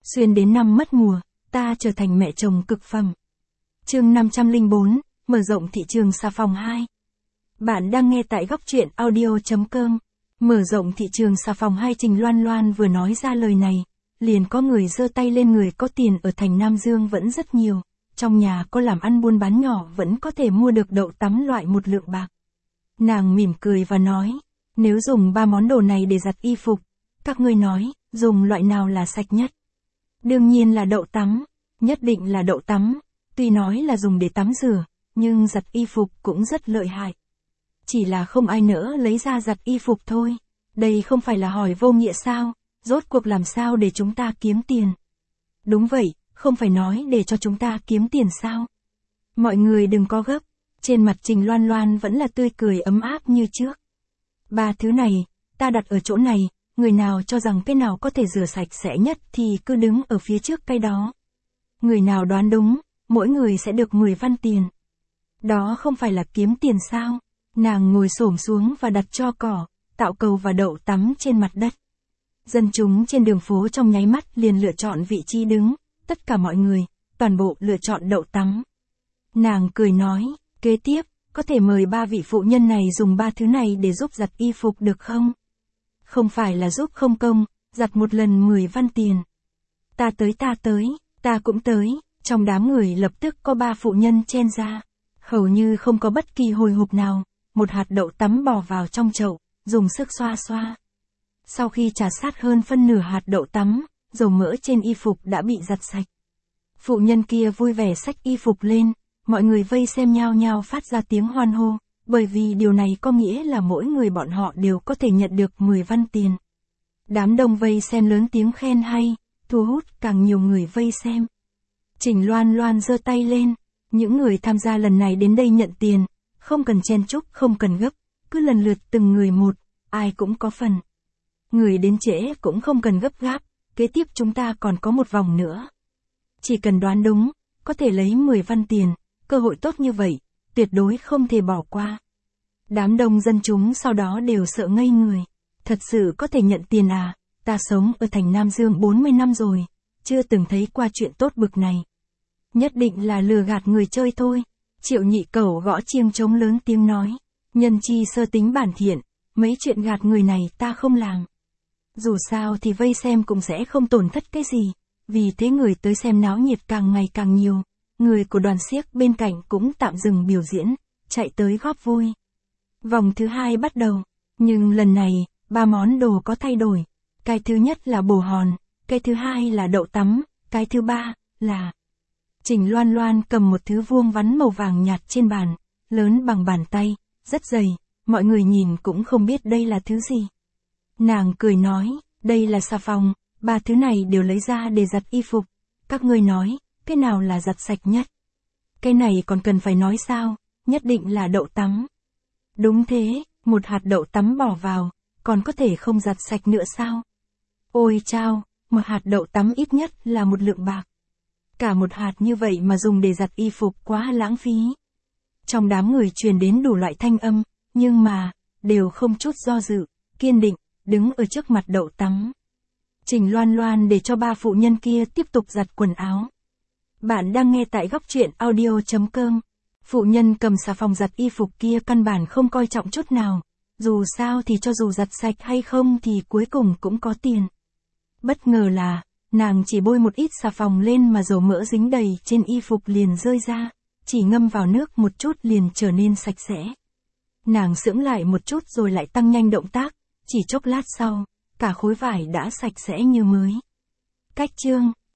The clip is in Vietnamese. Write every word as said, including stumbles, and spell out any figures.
Xuyên đến năm mất mùa, ta trở thành mẹ chồng cực phẩm. Chương năm trăm lẻ bốn, mở rộng thị trường xà phòng hai. Bạn đang nghe tại góc truyện audio chấm com. Mở rộng thị trường xà phòng hai. Trình Loan Loan vừa nói ra lời này, liền có người giơ tay lên. Người có tiền ở thành Nam Dương vẫn rất nhiều, trong nhà có làm ăn buôn bán nhỏ vẫn có thể mua được đậu tắm loại một lượng bạc. Nàng mỉm cười và nói, nếu dùng ba món đồ này để giặt y phục, các ngươi nói, dùng loại nào là sạch nhất? Đương nhiên là đậu tắm, nhất định là đậu tắm, tuy nói là dùng để tắm rửa, nhưng giặt y phục cũng rất lợi hại. Chỉ là không ai nỡ lấy ra giặt y phục thôi, đây không phải là hỏi vô nghĩa sao, rốt cuộc làm sao để chúng ta kiếm tiền? Đúng vậy, không phải nói để cho chúng ta kiếm tiền sao? Mọi người đừng có gấp, trên mặt Trình Loan Loan vẫn là tươi cười ấm áp như trước. Ba thứ này, ta đặt ở chỗ này, người nào cho rằng cái nào có thể rửa sạch sẽ nhất thì cứ đứng ở phía trước cái đó. Người nào đoán đúng, mỗi người sẽ được mười văn tiền. Đó không phải là kiếm tiền sao? Nàng ngồi xổm xuống và đặt tro cỏ, tạo cầu và đậu tắm trên mặt đất. Dân chúng trên đường phố trong nháy mắt liền lựa chọn vị trí đứng, tất cả mọi người, toàn bộ lựa chọn đậu tắm. Nàng cười nói, kế tiếp, có thể mời ba vị phụ nhân này dùng ba thứ này để giúp giặt y phục được không? Không phải là giúp không công, giặt một lần mười văn tiền. Ta tới ta tới, ta cũng tới, trong đám người lập tức có ba phụ nhân chen ra. Hầu như không có bất kỳ hồi hộp nào, một hạt đậu tắm bỏ vào trong chậu, dùng sức xoa xoa. Sau khi trà sát hơn phân nửa hạt đậu tắm, dầu mỡ trên y phục đã bị giặt sạch. Phụ nhân kia vui vẻ xách y phục lên, mọi người vây xem nhao nhao phát ra tiếng hoan hô, bởi vì điều này có nghĩa là mỗi người bọn họ đều có thể nhận được mười văn tiền. Đám đông vây xem lớn tiếng khen hay, thu hút càng nhiều người vây xem. Trình Loan Loan giơ tay lên, những người tham gia lần này đến đây nhận tiền, không cần chen chúc, không cần gấp, cứ lần lượt từng người một, ai cũng có phần. Người đến trễ cũng không cần gấp gáp, kế tiếp chúng ta còn có một vòng nữa. Chỉ cần đoán đúng, có thể lấy mười văn tiền, cơ hội tốt như vậy, tuyệt đối không thể bỏ qua. Đám đông dân chúng sau đó đều sợ ngây người. Thật sự có thể nhận tiền à? Ta sống ở thành Nam Dương bốn mươi năm rồi, chưa từng thấy qua chuyện tốt bực này. Nhất định là lừa gạt người chơi thôi. Triệu Nhị Cẩu gõ chiêng trống lớn tiếng nói, nhân chi sơ tính bản thiện, mấy chuyện gạt người này ta không làm. Dù sao thì vây xem cũng sẽ không tổn thất cái gì, vì thế người tới xem náo nhiệt càng ngày càng nhiều. Người của đoàn xiếc bên cạnh cũng tạm dừng biểu diễn, chạy tới góp vui. Vòng thứ hai bắt đầu, nhưng lần này, ba món đồ có thay đổi. Cái thứ nhất là bồ hòn, cái thứ hai là đậu tắm, cái thứ ba là... Trình Loan Loan cầm một thứ vuông vắn màu vàng nhạt trên bàn, lớn bằng bàn tay, rất dày, mọi người nhìn cũng không biết đây là thứ gì. Nàng cười nói, đây là xà phòng, ba thứ này đều lấy ra để giặt y phục. Các ngươi nói, cái nào là giặt sạch nhất? Cái này còn cần phải nói sao, nhất định là đậu tắm. Đúng thế, một hạt đậu tắm bỏ vào, còn có thể không giặt sạch nữa sao? Ôi chao, một hạt đậu tắm ít nhất là một lượng bạc. Cả một hạt như vậy mà dùng để giặt y phục quá lãng phí. Trong đám người truyền đến đủ loại thanh âm, nhưng mà, đều không chút do dự, kiên định, đứng ở trước mặt đậu tắm. Trình Loan Loan để cho ba phụ nhân kia tiếp tục giặt quần áo. Bạn đang nghe tại góc truyện audio chấm com. Phụ nhân cầm xà phòng giặt y phục kia căn bản không coi trọng chút nào. Dù sao thì cho dù giặt sạch hay không thì cuối cùng cũng có tiền. Bất ngờ là, nàng chỉ bôi một ít xà phòng lên mà dầu mỡ dính đầy trên y phục liền rơi ra, chỉ ngâm vào nước một chút liền trở nên sạch sẽ. Nàng sững lại một chút rồi lại tăng nhanh động tác, chỉ chốc lát sau, cả khối vải đã sạch sẽ như mới. Cách chương